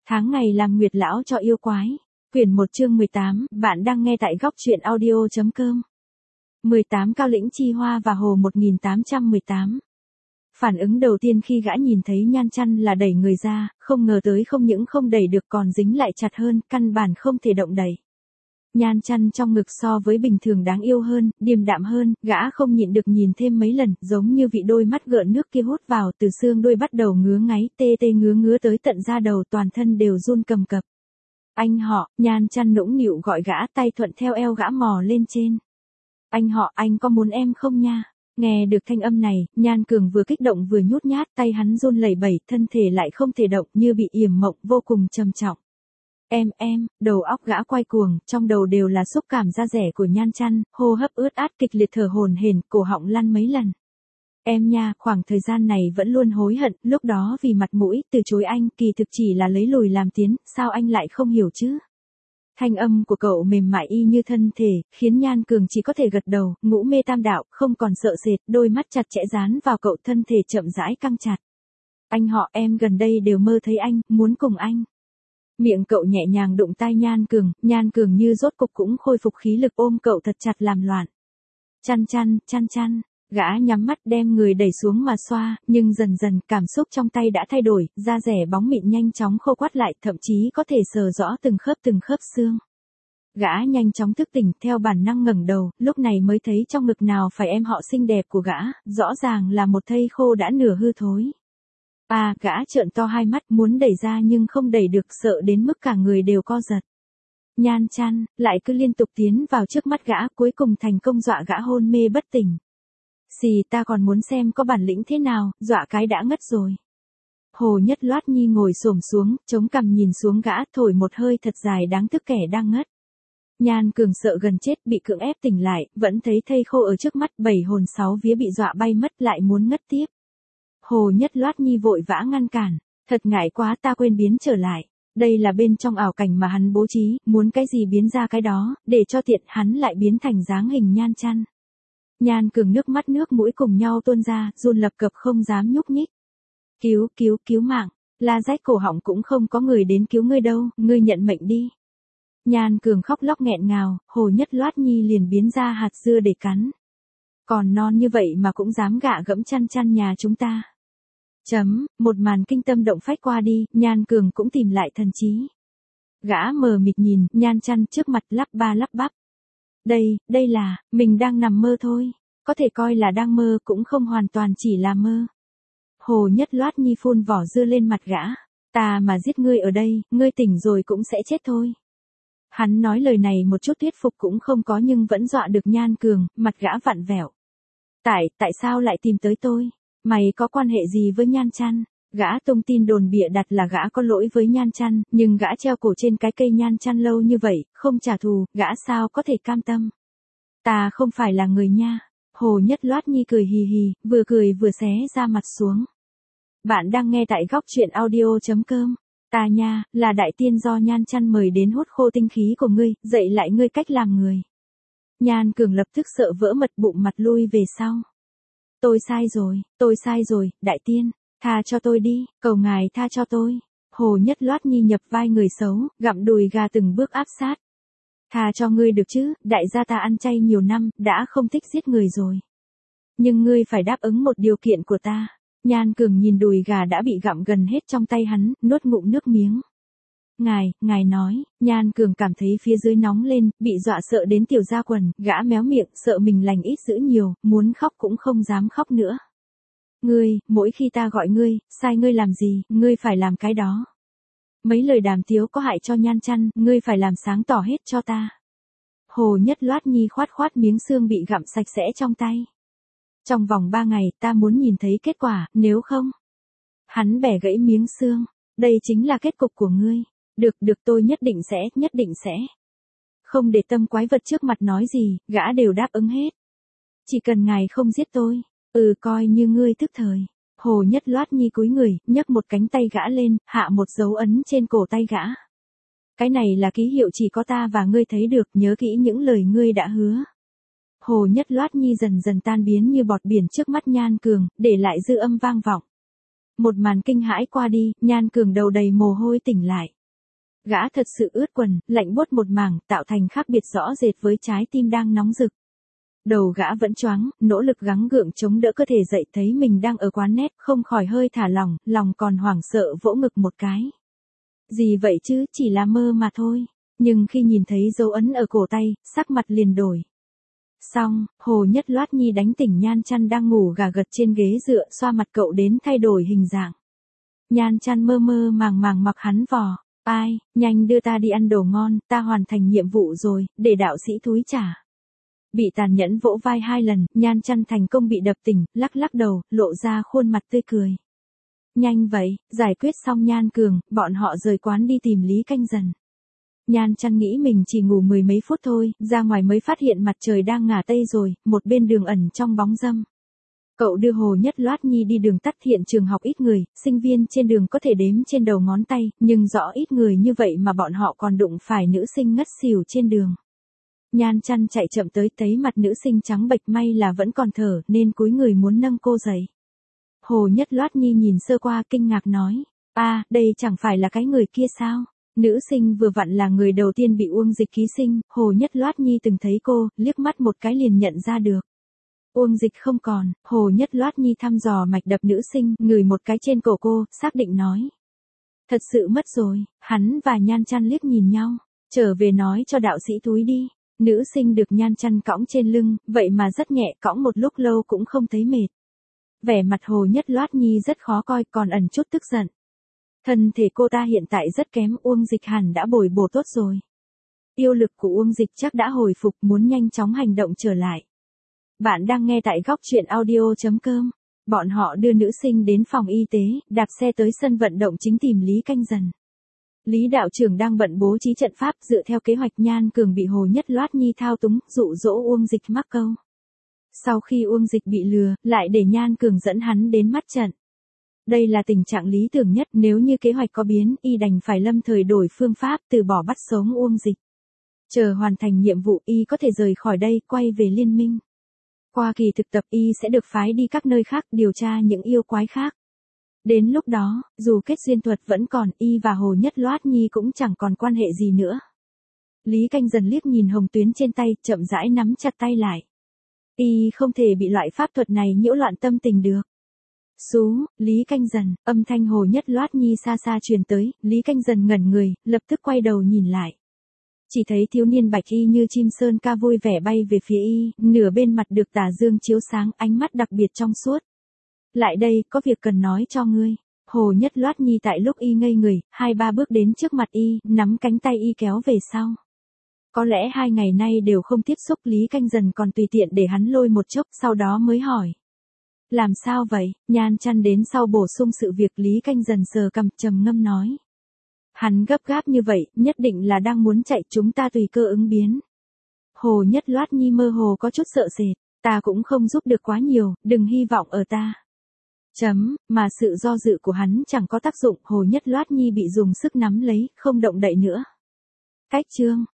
Tháng ngày làm nguyệt lão cho yêu quái. Quyển 1 chương 18, bạn đang nghe tại góc truyện audio.com. 18 Cao lĩnh chi hoa và hồ 1818. Phản ứng đầu tiên khi gã nhìn thấy Nhan Chăn là đẩy người ra, không ngờ tới không những không đẩy được còn dính lại chặt hơn, căn bản không thể động đẩy. Nhan Chăn trong ngực so với bình thường đáng yêu hơn, điềm đạm hơn, gã không nhịn được nhìn thêm mấy lần, giống như vị đôi mắt gợn nước kia hút vào, từ xương đuôi bắt đầu ngứa ngáy, tê tê ngứa tới tận da đầu, toàn thân đều run cầm cập. Anh họ, Nhan Chăn nũng nịu gọi gã, tay thuận theo eo gã mò lên trên. Anh họ, anh có muốn em không nha? Nghe được thanh âm này, Nhan Cường vừa kích động vừa nhút nhát, tay hắn run lẩy bẩy, thân thể lại không thể động, như bị yểm mộng, vô cùng trầm trọng. Em, đầu óc gã quay cuồng, trong đầu đều là xúc cảm da rẻ của Nhan Chăn, hô hấp ướt át kịch liệt thở hổn hển, cổ họng lăn mấy lần. Em nha, khoảng thời gian này vẫn luôn hối hận, lúc đó vì mặt mũi, từ chối anh, kỳ thực chỉ là lấy lùi làm tiến, sao anh lại không hiểu chứ? Thanh âm của cậu mềm mại y như thân thể, khiến Nhan Cường chỉ có thể gật đầu, ngũ mê tam đạo, không còn sợ sệt, đôi mắt chặt chẽ dán vào cậu, thân thể chậm rãi căng chặt. Anh họ, em gần đây đều mơ thấy anh, muốn cùng anh. Miệng cậu nhẹ nhàng đụng tai Nhan Cường như rốt cục cũng khôi phục khí lực, ôm cậu thật chặt làm loạn. Chăn, gã nhắm mắt đem người đẩy xuống mà xoa, nhưng dần dần cảm xúc trong tay đã thay đổi, da rẻ bóng mịn nhanh chóng khô quắt lại, thậm chí có thể sờ rõ từng khớp xương. Gã nhanh chóng thức tỉnh, theo bản năng ngẩng đầu, lúc này mới thấy trong ngực nào phải em họ xinh đẹp của gã, rõ ràng là một thây khô đã nửa hư thối. Gã trợn to hai mắt, muốn đẩy ra nhưng không đẩy được, sợ đến mức cả người đều co giật. Nhan Chăn lại cứ liên tục tiến vào trước mắt gã, cuối cùng thành công dọa gã hôn mê bất tỉnh. Xì, ta còn muốn xem có bản lĩnh thế nào, dọa cái đã ngất rồi. Hồ Nhất Loát Nhi ngồi xổm xuống, chống cằm nhìn xuống gã, thổi một hơi thật dài, đáng tiếc kẻ đang ngất. Nhan Cường sợ gần chết, bị cưỡng ép tỉnh lại, vẫn thấy thây khô ở trước mắt, 7 hồn 6 vía bị dọa bay mất, lại muốn ngất tiếp. Hồ Nhất Loát Nhi vội vã ngăn cản, thật ngại quá, ta quên biến trở lại. Đây là bên trong ảo cảnh mà hắn bố trí, muốn cái gì biến ra cái đó, để cho tiện hắn lại biến thành dáng hình Nhan Chăn. Nhan Cường nước mắt nước mũi cùng nhau tuôn ra, run lập cập không dám nhúc nhích. Cứu mạng, la rách cổ họng, cũng không có người đến cứu ngươi đâu, ngươi nhận mệnh đi. Nhan Cường khóc lóc nghẹn ngào, Hồ Nhất Loát Nhi liền biến ra hạt dưa để cắn. Còn non như vậy mà cũng dám gạ gẫm Chăn nhà chúng ta. Một màn kinh tâm động phách qua đi, Nhan Cường cũng tìm lại thần trí. Gã mờ mịt nhìn Nhan Chăn trước mặt, lắp ba lắp bắp. Đây là, mình đang nằm mơ thôi, có thể coi là đang mơ, cũng không hoàn toàn chỉ là mơ. Hồ Nhất Loát Nhi phun vỏ dưa lên mặt gã, ta mà giết ngươi ở đây, ngươi tỉnh rồi cũng sẽ chết thôi. Hắn nói lời này một chút thuyết phục cũng không có, nhưng vẫn dọa được Nhan Cường, mặt gã vặn vẹo. Tại sao lại tìm tới tôi? Mày có quan hệ gì với Nhan Chăn? Gã tung tin đồn bịa đặt là gã có lỗi với Nhan Chăn, nhưng gã treo cổ trên cái cây Nhan Chăn lâu như vậy, không trả thù, gã sao có thể cam tâm? Ta không phải là người nha. Hồ Nhất Loát Nhi cười hì, vừa cười vừa xé ra mặt xuống. Bạn đang nghe tại góc truyện audio.com. Ta nha, là đại tiên do Nhan Chăn mời đến hút khô tinh khí của ngươi, dạy lại ngươi cách làm người. Nhan Cường lập tức sợ vỡ mật, bụng mặt lui về sau. Tôi sai rồi, đại tiên, tha cho tôi đi, cầu ngài tha cho tôi. Hồ Nhất Loát Nhi nhập vai người xấu, gặm đùi gà từng bước áp sát. Tha cho ngươi được chứ, đại gia ta ăn chay nhiều năm, đã không thích giết người rồi. Nhưng ngươi phải đáp ứng một điều kiện của ta. Nhan Cường nhìn đùi gà đã bị gặm gần hết trong tay hắn, nuốt ngụm nước miếng. Ngài nói, Nhan Cường cảm thấy phía dưới nóng lên, bị dọa sợ đến tiểu ra quần, gã méo miệng, sợ mình lành ít dữ nhiều, muốn khóc cũng không dám khóc nữa. Ngươi, mỗi khi ta gọi ngươi, sai ngươi làm gì, ngươi phải làm cái đó. Mấy lời đàm tiếu có hại cho Nhan Chăn, ngươi phải làm sáng tỏ hết cho ta. Hồ Nhất Loát Nhi khoát miếng xương bị gặm sạch sẽ trong tay. Trong vòng 3 ngày, ta muốn nhìn thấy kết quả, nếu không. Hắn bẻ gãy miếng xương, đây chính là kết cục của ngươi. Được tôi nhất định sẽ. Không để tâm quái vật trước mặt nói gì, gã đều đáp ứng hết. Chỉ cần ngài không giết tôi, coi như ngươi tức thời. Hồ Nhất Loát Nhi cúi người, nhấc một cánh tay gã lên, hạ một dấu ấn trên cổ tay gã. Cái này là ký hiệu chỉ có ta và ngươi thấy được, nhớ kỹ những lời ngươi đã hứa. Hồ Nhất Loát Nhi dần dần tan biến như bọt biển trước mắt Nhan Cường, để lại dư âm vang vọng. Một màn kinh hãi qua đi, Nhan Cường đầu đầy mồ hôi tỉnh lại. Gã thật sự ướt quần, lạnh buốt một mảng, tạo thành khác biệt rõ rệt với trái tim đang nóng rực. Đầu gã vẫn choáng, nỗ lực gắng gượng chống đỡ cơ thể dậy, thấy mình đang ở quán net, không khỏi hơi thả lỏng, lòng còn hoảng sợ vỗ ngực một cái. Gì vậy chứ, chỉ là mơ mà thôi. Nhưng khi nhìn thấy dấu ấn ở cổ tay, sắc mặt liền đổi. Xong, Hồ Nhất Loát Nhi đánh tỉnh Nhan Chăn đang ngủ gà gật trên ghế dựa, xoa mặt cậu đến thay đổi hình dạng. Nhan Chăn mơ mơ màng màng mặc hắn vò. Ai, nhanh đưa ta đi ăn đồ ngon, ta hoàn thành nhiệm vụ rồi, để đạo sĩ thúi trả. Bị tàn nhẫn vỗ vai 2 lần, Nhan Chăn thành công bị đập tỉnh, lắc lắc đầu, lộ ra khuôn mặt tươi cười. Nhanh vậy, giải quyết xong Nhan Cường, bọn họ rời quán đi tìm Lý Canh Dần. Nhan Chăn nghĩ mình chỉ ngủ 10 mấy phút thôi, ra ngoài mới phát hiện mặt trời đang ngả tây rồi, một bên đường ẩn trong bóng râm. Cậu đưa Hồ Nhất Loát Nhi đi đường tắt, hiện trường học ít người, sinh viên trên đường có thể đếm trên đầu ngón tay, nhưng rõ ít người như vậy mà bọn họ còn đụng phải nữ sinh ngất xỉu trên đường. Nhan Chăn chạy chậm tới, thấy mặt nữ sinh trắng bệch, may là vẫn còn thở nên cúi người muốn nâng cô dậy. Hồ Nhất Loát Nhi nhìn sơ qua kinh ngạc nói, đây chẳng phải là cái người kia sao? Nữ sinh vừa vặn là người đầu tiên bị Uông Dịch ký sinh, Hồ Nhất Loát Nhi từng thấy cô, liếc mắt một cái liền nhận ra được. Uông Dịch không còn, Hồ Nhất Loát Nhi thăm dò mạch đập nữ sinh, ngửi một cái trên cổ cô, xác định nói. Thật sự mất rồi, hắn và Nhan Chăn liếc nhìn nhau, trở về nói cho đạo sĩ thúi đi. Nữ sinh được Nhan Chăn cõng trên lưng, vậy mà rất nhẹ, cõng một lúc lâu cũng không thấy mệt. Vẻ mặt Hồ Nhất Loát Nhi rất khó coi, còn ẩn chút tức giận. Thân thể cô ta hiện tại rất kém, Uông Dịch hẳn đã bồi bổ tốt rồi. Yêu lực của Uông Dịch chắc đã hồi phục, muốn nhanh chóng hành động trở lại. Bạn đang nghe tại góc truyện audio.com. Bọn họ đưa nữ sinh đến phòng y tế, đạp xe tới sân vận động chính tìm Lý Canh Dần. Lý đạo trưởng đang bận bố trí trận pháp, dựa theo kế hoạch Nhan Cường bị Hồ Nhất Loát Nhi thao túng, dụ dỗ Uông Dịch mắc câu. Sau khi Uông Dịch bị lừa, lại để Nhan Cường dẫn hắn đến mắt trận. Đây là tình trạng lý tưởng nhất, nếu như kế hoạch có biến, y đành phải lâm thời đổi phương pháp, từ bỏ bắt sống Uông Dịch. Chờ hoàn thành nhiệm vụ, y có thể rời khỏi đây, quay về liên minh. Qua kỳ thực tập, y sẽ được phái đi các nơi khác, điều tra những yêu quái khác. Đến lúc đó, dù kết duyên thuật vẫn còn, y và Hồ Nhất Loát Nhi cũng chẳng còn quan hệ gì nữa. Lý Canh Dần liếc nhìn hồng tuyến trên tay, chậm rãi nắm chặt tay lại. Y không thể bị loại pháp thuật này nhiễu loạn tâm tình được. Xú, Lý Canh Dần, âm thanh Hồ Nhất Loát Nhi xa xa truyền tới, Lý Canh Dần ngẩn người, lập tức quay đầu nhìn lại. Chỉ thấy thiếu niên bạch y như chim sơn ca vui vẻ bay về phía y, nửa bên mặt được tà dương chiếu sáng, ánh mắt đặc biệt trong suốt. Lại đây, có việc cần nói cho ngươi. Hồ Nhất Loát Nhi tại lúc y ngây người, 2-3 bước đến trước mặt y, nắm cánh tay y kéo về sau. Có lẽ 2 ngày nay đều không tiếp xúc, Lý Canh Dần còn tùy tiện để hắn lôi một chốc, sau đó mới hỏi. Làm sao vậy? Nhan Chăn đến sau bổ sung sự việc, Lý Canh Dần sờ cằm, trầm ngâm nói. Hắn gấp gáp như vậy, nhất định là đang muốn chạy, chúng ta tùy cơ ứng biến. Hồ Nhất Loát Nhi mơ hồ có chút sợ sệt, ta cũng không giúp được quá nhiều, đừng hy vọng ở ta. Mà sự do dự của hắn chẳng có tác dụng, Hồ Nhất Loát Nhi bị dùng sức nắm lấy, không động đậy nữa. Cách chương.